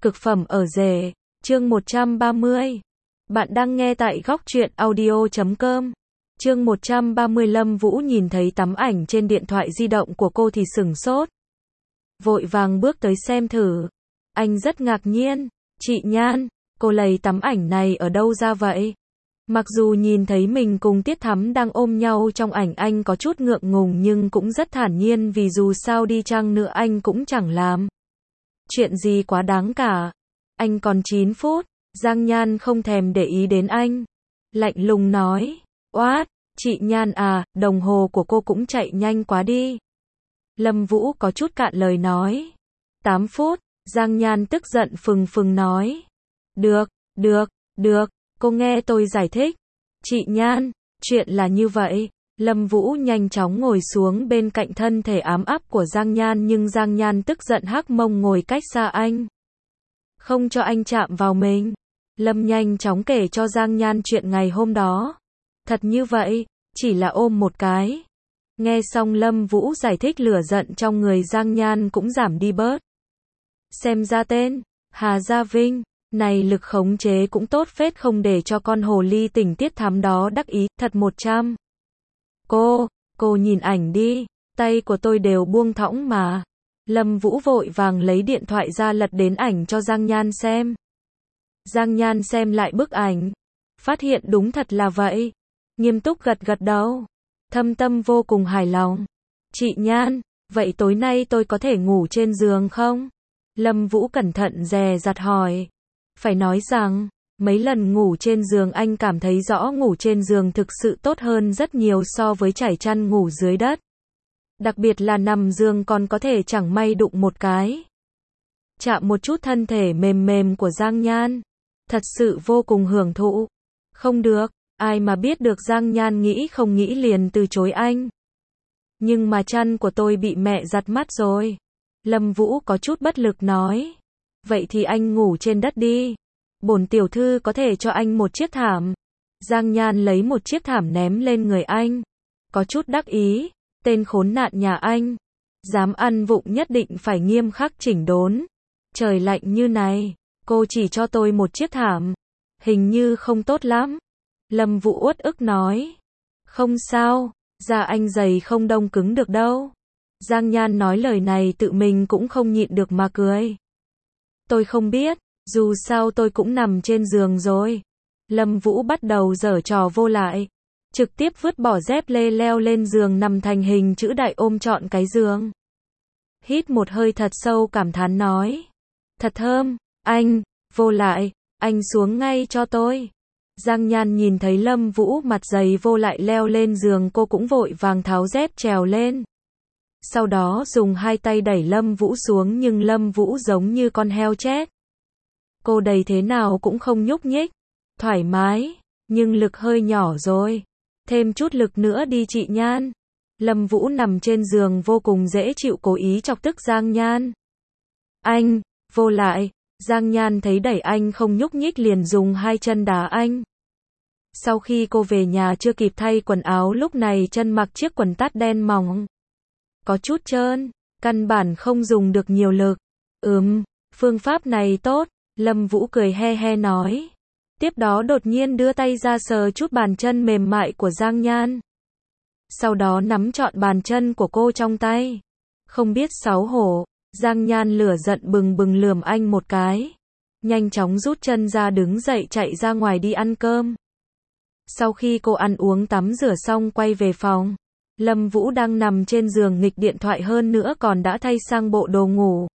Cực phẩm ở rể, chương 130. Bạn đang nghe tại góc truyện audio.com. Chương 130. Lâm Vũ nhìn thấy tấm ảnh trên điện thoại di động của cô thì sửng sốt. Vội vàng bước tới xem thử. Anh rất ngạc nhiên. Chị Nhan, cô lấy tấm ảnh này ở đâu ra vậy? Mặc dù nhìn thấy mình cùng Tiết Thắm đang ôm nhau trong ảnh, anh có chút ngượng ngùng nhưng cũng rất thản nhiên, vì dù sao đi chăng nữa anh cũng chẳng làm chuyện gì quá đáng cả. Anh còn 9 phút. Giang Nhan không thèm để ý đến anh. Lạnh lùng nói. Oát, chị Nhan à, đồng hồ của cô cũng chạy nhanh quá đi. Lâm Vũ có chút cạn lời nói. 8 phút. Giang Nhan tức giận phừng phừng nói. Được, cô nghe tôi giải thích. Chị Nhan, chuyện là như vậy. Lâm Vũ nhanh chóng ngồi xuống bên cạnh thân thể ám áp của Giang Nhan, nhưng Giang Nhan tức giận hắc mông ngồi cách xa anh, không cho anh chạm vào mình. Lâm nhanh chóng kể cho Giang Nhan chuyện ngày hôm đó. Thật như vậy, chỉ là ôm một cái. Nghe xong Lâm Vũ giải thích, lửa giận trong người Giang Nhan cũng giảm đi bớt. Xem ra tên Hà Gia Vinh này lực khống chế cũng tốt phết, không để cho con hồ ly tỉnh Tiết Thắm đó đắc ý, thật 100. Cô nhìn ảnh đi, tay của tôi đều buông thõng mà. Lâm Vũ vội vàng lấy điện thoại ra lật đến ảnh cho Giang Nhan xem. Giang Nhan xem lại bức ảnh, phát hiện đúng thật là vậy. Nghiêm túc gật gật đầu, thâm tâm vô cùng hài lòng. Chị Nhan, vậy tối nay tôi có thể ngủ trên giường không? Lâm Vũ cẩn thận dè dặt hỏi. Phải nói rằng, mấy lần ngủ trên giường anh cảm thấy rõ ngủ trên giường thực sự tốt hơn rất nhiều so với trải chăn ngủ dưới đất. Đặc biệt là nằm giường còn có thể chẳng may đụng một cái, chạm một chút thân thể mềm mềm của Giang Nhan. Thật sự vô cùng hưởng thụ. Không được, ai mà biết được Giang Nhan nghĩ không nghĩ liền từ chối anh. Nhưng mà chăn của tôi bị mẹ giặt mất rồi. Lâm Vũ có chút bất lực nói. Vậy thì anh ngủ trên đất đi. Bổn tiểu thư có thể cho anh một chiếc thảm. Giang Nhan lấy một chiếc thảm ném lên người anh. Có chút đắc ý. Tên khốn nạn nhà anh. Dám ăn vụng nhất định phải nghiêm khắc chỉnh đốn. Trời lạnh như này, cô chỉ cho tôi một chiếc thảm. Hình như không tốt lắm. Lâm Vũ uất ức nói. Không sao, da anh dày không đông cứng được đâu. Giang Nhan nói lời này tự mình cũng không nhịn được mà cười. Tôi không biết, dù sao tôi cũng nằm trên giường rồi. Lâm Vũ bắt đầu giở trò vô lại. Trực tiếp vứt bỏ dép lê leo lên giường, nằm thành hình chữ đại ôm trọn cái giường. Hít một hơi thật sâu cảm thán nói. Thật thơm, anh, vô lại, anh xuống ngay cho tôi. Giang Nhan nhìn thấy Lâm Vũ mặt dày vô lại leo lên giường, cô cũng vội vàng tháo dép trèo lên. Sau đó dùng hai tay đẩy Lâm Vũ xuống, nhưng Lâm Vũ giống như con heo chết. Cô đẩy thế nào cũng không nhúc nhích. Thoải mái, nhưng lực hơi nhỏ rồi. Thêm chút lực nữa đi chị Nhan. Lâm Vũ nằm trên giường vô cùng dễ chịu, cố ý chọc tức Giang Nhan. Anh, vô lại. Giang Nhan thấy đẩy anh không nhúc nhích liền dùng hai chân đá anh. Sau khi cô về nhà chưa kịp thay quần áo, lúc này chân mặc chiếc quần tát đen mỏng, có chút trơn, căn bản không dùng được nhiều lực. Phương pháp này tốt. Lâm Vũ cười he he nói. Tiếp đó đột nhiên đưa tay ra sờ chút bàn chân mềm mại của Giang Nhan. Sau đó nắm trọn bàn chân của cô trong tay. Không biết xấu hổ, Giang Nhan lửa giận bừng bừng lườm anh một cái. Nhanh chóng rút chân ra đứng dậy chạy ra ngoài đi ăn cơm. Sau khi cô ăn uống tắm rửa xong quay về phòng. Lâm Vũ đang nằm trên giường nghịch điện thoại, hơn nữa còn đã thay sang bộ đồ ngủ.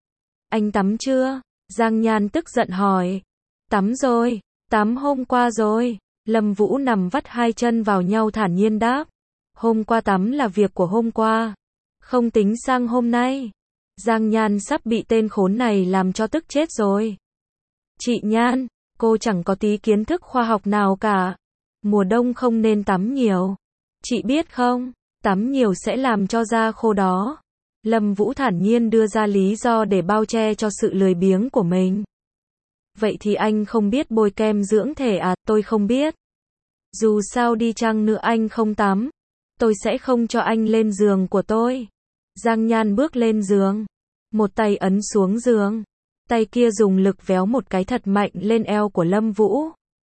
Anh tắm chưa? Giang Nhan tức giận hỏi. Tắm rồi, tắm hôm qua rồi. Lâm Vũ nằm vắt hai chân vào nhau thản nhiên đáp. Hôm qua tắm là việc của hôm qua, không tính sang hôm nay. Giang Nhan sắp bị tên khốn này làm cho tức chết rồi. Chị Nhan, cô chẳng có tí kiến thức khoa học nào cả. Mùa đông không nên tắm nhiều. Chị biết không, tắm nhiều sẽ làm cho da khô đó. Lâm Vũ thản nhiên đưa ra lý do để bao che cho sự lười biếng của mình. Vậy thì anh không biết bôi kem dưỡng thể à? Tôi không biết. Dù sao đi chăng nữa anh không tắm, tôi sẽ không cho anh lên giường của tôi. Giang Nhan bước lên giường, một tay ấn xuống giường, tay kia dùng lực véo một cái thật mạnh lên eo của Lâm Vũ.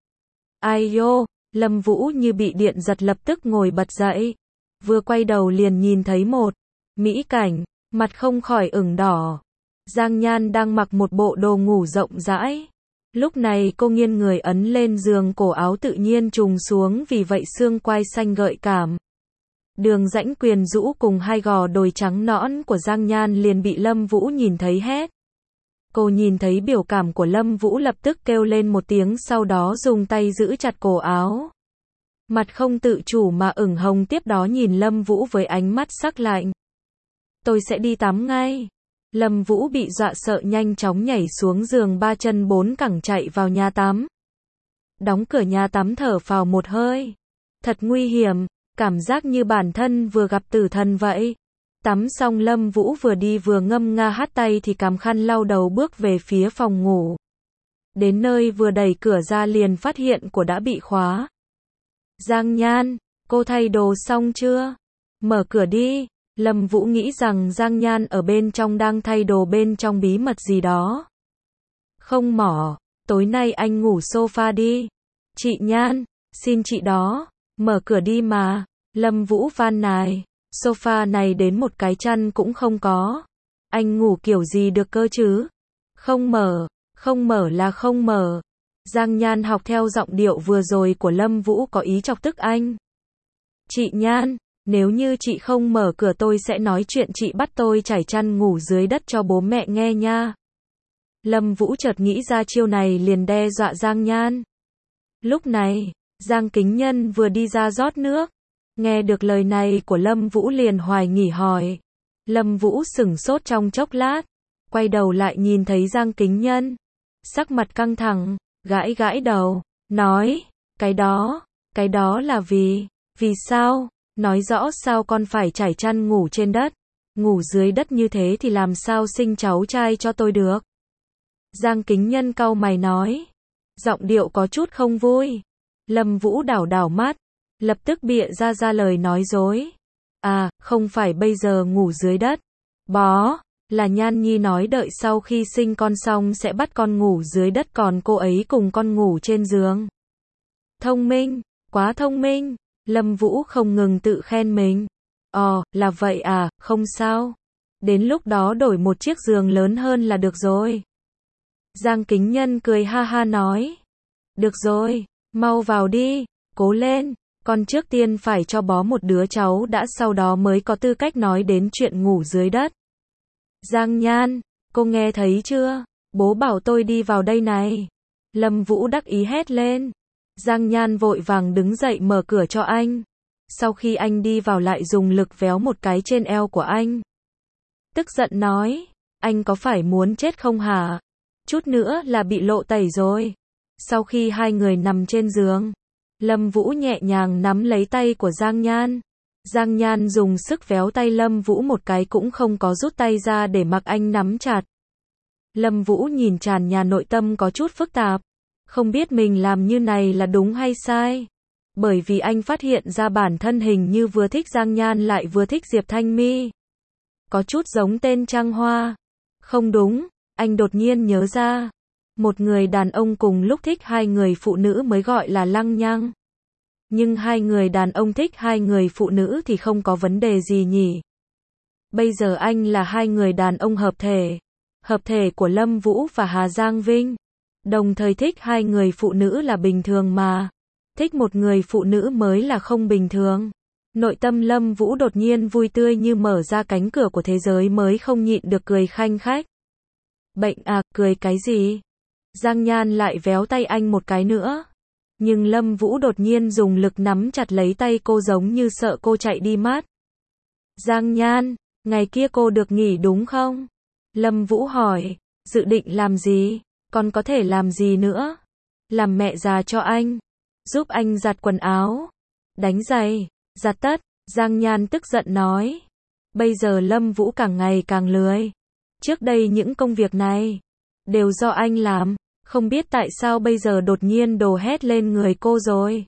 Ai yo, Lâm Vũ như bị điện giật lập tức ngồi bật dậy. Vừa quay đầu liền nhìn thấy một mỹ cảnh, mặt không khỏi ửng đỏ. Giang Nhan đang mặc một bộ đồ ngủ rộng rãi. Lúc này cô nghiêng người ấn lên giường, cổ áo tự nhiên trùng xuống, vì vậy xương quai xanh gợi cảm. Đường rãnh quyền rũ cùng hai gò đồi trắng nõn của Giang Nhan liền bị Lâm Vũ nhìn thấy hết. Cô nhìn thấy biểu cảm của Lâm Vũ lập tức kêu lên một tiếng, sau đó dùng tay giữ chặt cổ áo. Mặt không tự chủ mà ửng hồng, tiếp đó nhìn Lâm Vũ với ánh mắt sắc lạnh. Tôi sẽ đi tắm ngay. Lâm Vũ bị dọa sợ nhanh chóng nhảy xuống giường, ba chân bốn cẳng chạy vào nhà tắm. Đóng cửa nhà tắm thở phào một hơi. Thật nguy hiểm, cảm giác như bản thân vừa gặp tử thần vậy. Tắm xong Lâm Vũ vừa đi vừa ngâm nga hát, tay thì cắm khăn lau đầu bước về phía phòng ngủ. Đến nơi vừa đẩy cửa ra liền phát hiện cửa đã bị khóa. Giang Nhan, cô thay đồ xong chưa? Mở cửa đi. Lâm Vũ nghĩ rằng Giang Nhan ở bên trong đang thay đồ bên trong bí mật gì đó. Không mỏ, tối nay anh ngủ sofa đi. Chị Nhan, xin chị đó, mở cửa đi mà. Lâm Vũ van nài, sofa này đến một cái chăn cũng không có. Anh ngủ kiểu gì được cơ chứ? Không mở là không mở. Giang Nhan học theo giọng điệu vừa rồi của Lâm Vũ, có ý chọc tức anh. Chị Nhan, nếu như chị không mở cửa tôi sẽ nói chuyện chị bắt tôi trải chăn ngủ dưới đất cho bố mẹ nghe nha. Lâm Vũ chợt nghĩ ra chiêu này liền đe dọa Giang Nhan. Lúc này, Giang Kính Nhân vừa đi ra rót nước. Nghe được lời này của Lâm Vũ liền hoài nghi hỏi. Lâm Vũ sửng sốt trong chốc lát, quay đầu lại nhìn thấy Giang Kính Nhân. Sắc mặt căng thẳng, gãi gãi đầu, nói, cái đó là vì sao? Nói rõ sao con phải trải chăn ngủ trên đất, ngủ dưới đất như thế thì làm sao sinh cháu trai cho tôi được? Giang Kính Nhân cau mày nói, giọng điệu có chút không vui. Lâm Vũ đảo đảo mắt, lập tức bịa ra lời nói dối. À, không phải bây giờ ngủ dưới đất. Bó, là Nhan Nhi nói đợi sau khi sinh con xong sẽ bắt con ngủ dưới đất, còn cô ấy cùng con ngủ trên giường. Thông minh, quá thông minh. Lâm Vũ không ngừng tự khen mình. Là vậy à, không sao. Đến lúc đó đổi một chiếc giường lớn hơn là được rồi. Giang Kính Nhân cười ha ha nói. Được rồi, mau vào đi, cố lên. Con trước tiên phải cho bó một đứa cháu đã, sau đó mới có tư cách nói đến chuyện ngủ dưới đất. Giang Nhan, cô nghe thấy chưa? Bố bảo tôi đi vào đây này. Lâm Vũ đắc ý hét lên. Giang Nhan vội vàng đứng dậy mở cửa cho anh. Sau khi anh đi vào lại dùng lực véo một cái trên eo của anh. Tức giận nói, anh có phải muốn chết không hả? Chút nữa là bị lộ tẩy rồi. Sau khi hai người nằm trên giường, Lâm Vũ nhẹ nhàng nắm lấy tay của Giang Nhan. Giang Nhan dùng sức véo tay Lâm Vũ một cái cũng không có rút tay ra để mặc anh nắm chặt. Lâm Vũ nhìn tràn nhà, nội tâm có chút phức tạp. Không biết mình làm như này là đúng hay sai. Bởi vì anh phát hiện ra bản thân hình như vừa thích Giang Nhan lại vừa thích Diệp Thanh My. Có chút giống tên Trăng Hoa. Không đúng, anh đột nhiên nhớ ra. Một người đàn ông cùng lúc thích hai người phụ nữ mới gọi là lăng nhăng. Nhưng hai người đàn ông thích hai người phụ nữ thì không có vấn đề gì nhỉ? Bây giờ anh là hai người đàn ông hợp thể. Hợp thể của Lâm Vũ và Hà Giang Vinh. Đồng thời thích hai người phụ nữ là bình thường mà. Thích một người phụ nữ mới là không bình thường. Nội tâm Lâm Vũ đột nhiên vui tươi như mở ra cánh cửa của thế giới mới, không nhịn được cười khanh khách. Bệnh à, cười cái gì? Giang Nhan lại véo tay anh một cái nữa. Nhưng Lâm Vũ đột nhiên dùng lực nắm chặt lấy tay cô giống như sợ cô chạy đi mất. Giang Nhan, ngày kia cô được nghỉ đúng không? Lâm Vũ hỏi, dự định làm gì? Còn có thể làm gì nữa? Làm mẹ già cho anh. Giúp anh giặt quần áo. Đánh giày. Giặt tất. Giang Nhan tức giận nói. Bây giờ Lâm Vũ càng ngày càng lười. Trước đây những công việc này đều do anh làm. Không biết tại sao bây giờ đột nhiên đổ hết lên người cô rồi.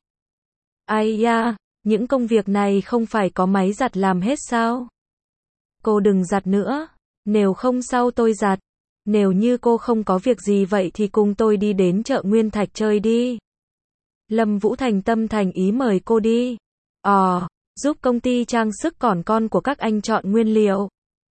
Ai da, những công việc này không phải có máy giặt làm hết sao? Cô đừng giặt nữa. Nếu không sau tôi giặt. Nếu như cô không có việc gì vậy thì cùng tôi đi đến chợ Nguyên Thạch chơi đi. Lâm Vũ thành tâm thành ý mời cô đi. Giúp công ty trang sức còn con của các anh chọn nguyên liệu.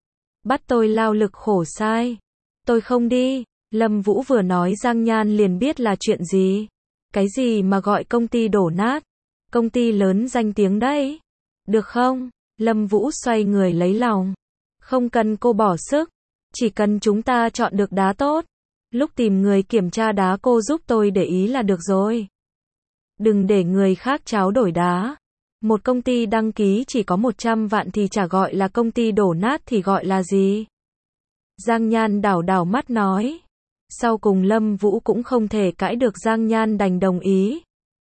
Bắt tôi lao lực khổ sai. Tôi không đi. Lâm Vũ vừa nói Giang Nhan liền biết là chuyện gì. Cái gì mà gọi công ty đổ nát? Công ty lớn danh tiếng đấy. Được không? Lâm Vũ xoay người lấy lòng. Không cần cô bỏ sức. Chỉ cần chúng ta chọn được đá tốt. Lúc tìm người kiểm tra đá cô giúp tôi để ý là được rồi. Đừng để người khác tráo đổi đá. Một công ty đăng ký chỉ có 100 vạn thì chả gọi là công ty đổ nát thì gọi là gì? Giang Nhan đảo đảo mắt nói. Sau cùng Lâm Vũ cũng không thể cãi được, Giang Nhan đành đồng ý.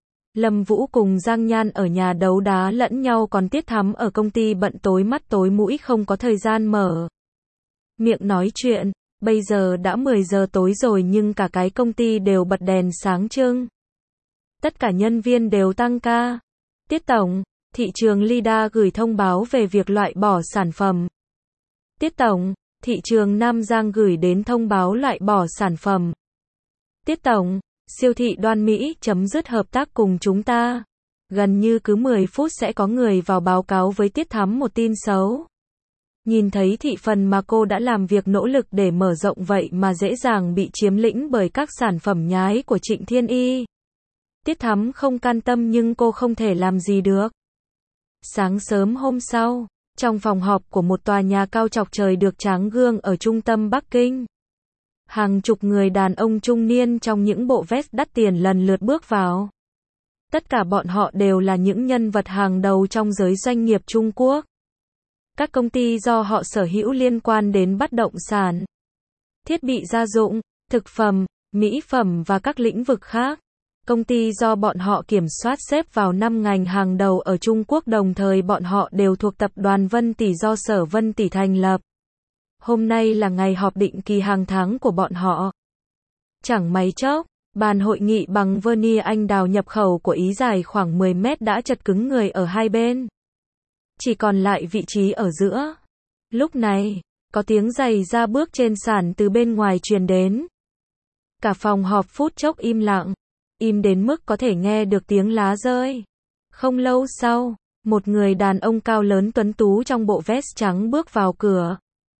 Lâm Vũ cùng Giang Nhan ở nhà đấu đá lẫn nhau, còn Tiết Thắm ở công ty bận tối mắt tối mũi không có thời gian mở miệng nói chuyện. Bây giờ đã 10 giờ tối rồi nhưng cả cái công ty đều bật đèn sáng trưng. Tất cả nhân viên đều tăng ca. Tiết Tổng, thị trường Lida gửi thông báo về việc loại bỏ sản phẩm. Tiết Tổng, thị trường Nam Giang gửi đến thông báo loại bỏ sản phẩm. Tiết Tổng, siêu thị Đoan Mỹ chấm dứt hợp tác cùng chúng ta. Gần như cứ 10 phút sẽ có người vào báo cáo với Tiết Thắm một tin xấu. Nhìn thấy thị phần mà cô đã làm việc nỗ lực để mở rộng vậy mà dễ dàng bị chiếm lĩnh bởi các sản phẩm nhái của Trịnh Thiên Y. Tiết Thắm không can tâm nhưng cô không thể làm gì được. Sáng sớm hôm sau, trong phòng họp của một tòa nhà cao chọc trời được tráng gương ở trung tâm Bắc Kinh, hàng chục người đàn ông trung niên trong những bộ vest đắt tiền lần lượt bước vào. Tất cả bọn họ đều là những nhân vật hàng đầu trong giới doanh nghiệp Trung Quốc. Các công ty do họ sở hữu liên quan đến bất động sản, thiết bị gia dụng, thực phẩm, mỹ phẩm và các lĩnh vực khác. Công ty do bọn họ kiểm soát xếp vào 5 ngành hàng đầu ở Trung Quốc, đồng thời bọn họ đều thuộc tập đoàn Vân Tỷ do Sở Vân Tỷ thành lập. Hôm nay là ngày họp định kỳ hàng tháng của bọn họ. Chẳng mấy chốc, bàn hội nghị bằng vernier anh đào nhập khẩu của Ý dài khoảng 10 mét đã chật cứng người ở hai bên. Chỉ còn lại vị trí ở giữa. Lúc này, có tiếng giày ra bước trên sàn từ bên ngoài truyền đến. Cả phòng họp phút chốc im lặng. Im đến mức có thể nghe được tiếng lá rơi. Không lâu sau, một người đàn ông cao lớn tuấn tú trong bộ vest trắng bước vào cửa.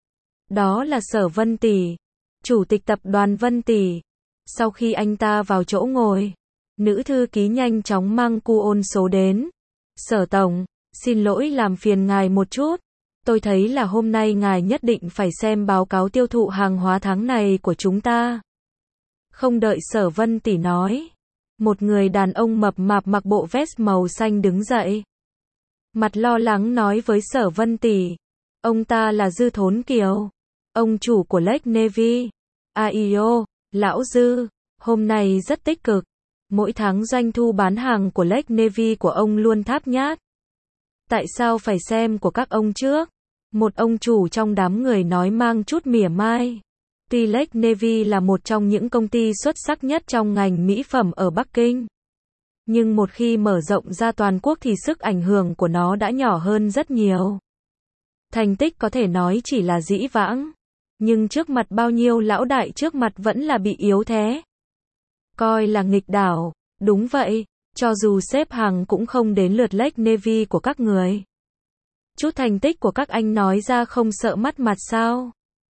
Đó là Sở Vân Tỷ, chủ tịch tập đoàn Vân Tỷ. Sau khi anh ta vào chỗ ngồi, nữ thư ký nhanh chóng mang cuôn số đến. Sở Tổng, xin lỗi làm phiền ngài một chút. Tôi thấy là hôm nay ngài nhất định phải xem báo cáo tiêu thụ hàng hóa tháng này của chúng ta. Không đợi Sở Vân Tỷ nói, một người đàn ông mập mạp mặc bộ vest màu xanh đứng dậy. Mặt lo lắng nói với Sở Vân Tỷ. Ông ta là Dư Thốn Kiều, ông chủ của Lake Navy. AIO, lão Dư, hôm nay rất tích cực. Mỗi tháng doanh thu bán hàng của Lake Navy của ông luôn tháp nhát. Tại sao phải xem của các ông trước? Một ông chủ trong đám người nói mang chút mỉa mai. Tuy Lake Navy là một trong những công ty xuất sắc nhất trong ngành mỹ phẩm ở Bắc Kinh, nhưng một khi mở rộng ra toàn quốc thì sức ảnh hưởng của nó đã nhỏ hơn rất nhiều. Thành tích có thể nói chỉ là dĩ vãng, nhưng trước mặt bao nhiêu lão đại trước mặt vẫn là bị yếu thế. Coi là nghịch đảo, đúng vậy, cho dù xếp hàng cũng không đến lượt Lake Navy của các người. Chút thành tích của các anh nói ra không sợ mất mặt sao?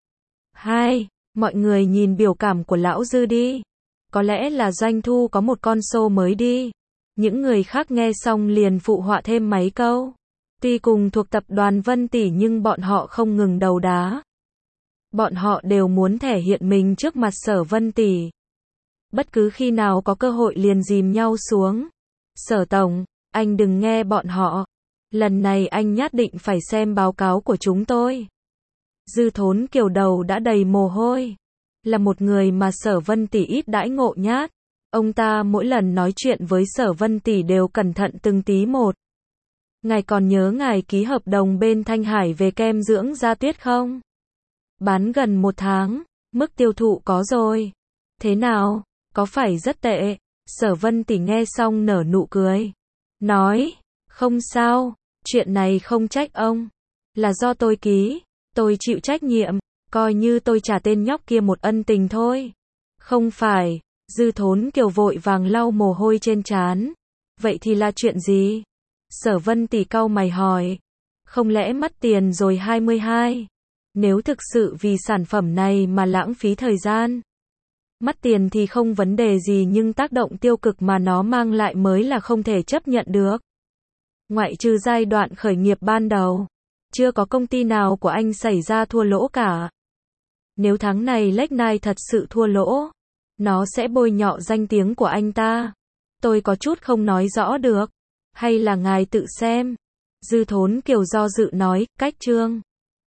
Hai, mọi người nhìn biểu cảm của lão Dư đi. Có lẽ là doanh thu có một con số mới đi. Những người khác nghe xong liền phụ họa thêm mấy câu. Tuy cùng thuộc tập đoàn Vân Tỷ nhưng bọn họ không ngừng đầu đá. Bọn họ đều muốn thể hiện mình trước mặt Sở Vân Tỷ. Bất cứ khi nào có cơ hội liền dìm nhau xuống. Sở Tổng, anh đừng nghe bọn họ. Lần này anh nhất định phải xem báo cáo của chúng tôi. Dư Thốn Kiều đầu đã đầy mồ hôi. Là một người mà Sở Vân Tỷ ít đãi ngộ nhát. Ông ta mỗi lần nói chuyện với Sở Vân Tỷ đều cẩn thận từng tí một. Ngài còn nhớ ngài ký hợp đồng bên Thanh Hải về kem dưỡng da tuyết không? Bán gần 1 tháng, mức tiêu thụ có rồi. Thế nào, có phải rất tệ? Sở Vân Tỷ nghe xong nở nụ cười. Nói, không sao, chuyện này không trách ông. Là do tôi ký, tôi chịu trách nhiệm. Coi như tôi trả tên nhóc kia một ân tình thôi. Không phải, Dư Thốn Kiều vội vàng lau mồ hôi trên trán. Vậy thì là chuyện gì? Sở Vân Tỷ cau mày hỏi. Không lẽ mất tiền rồi 22? Nếu thực sự vì sản phẩm này mà lãng phí thời gian, mất tiền thì không vấn đề gì, nhưng tác động tiêu cực mà nó mang lại mới là không thể chấp nhận được. Ngoại trừ giai đoạn khởi nghiệp ban đầu, chưa có công ty nào của anh xảy ra thua lỗ cả. Nếu tháng này Lake Night thật sự thua lỗ, nó sẽ bôi nhọ danh tiếng của anh ta. Tôi có chút không nói rõ được. Hay là ngài tự xem. Dư Thốn Kiều do dự nói, cách Trương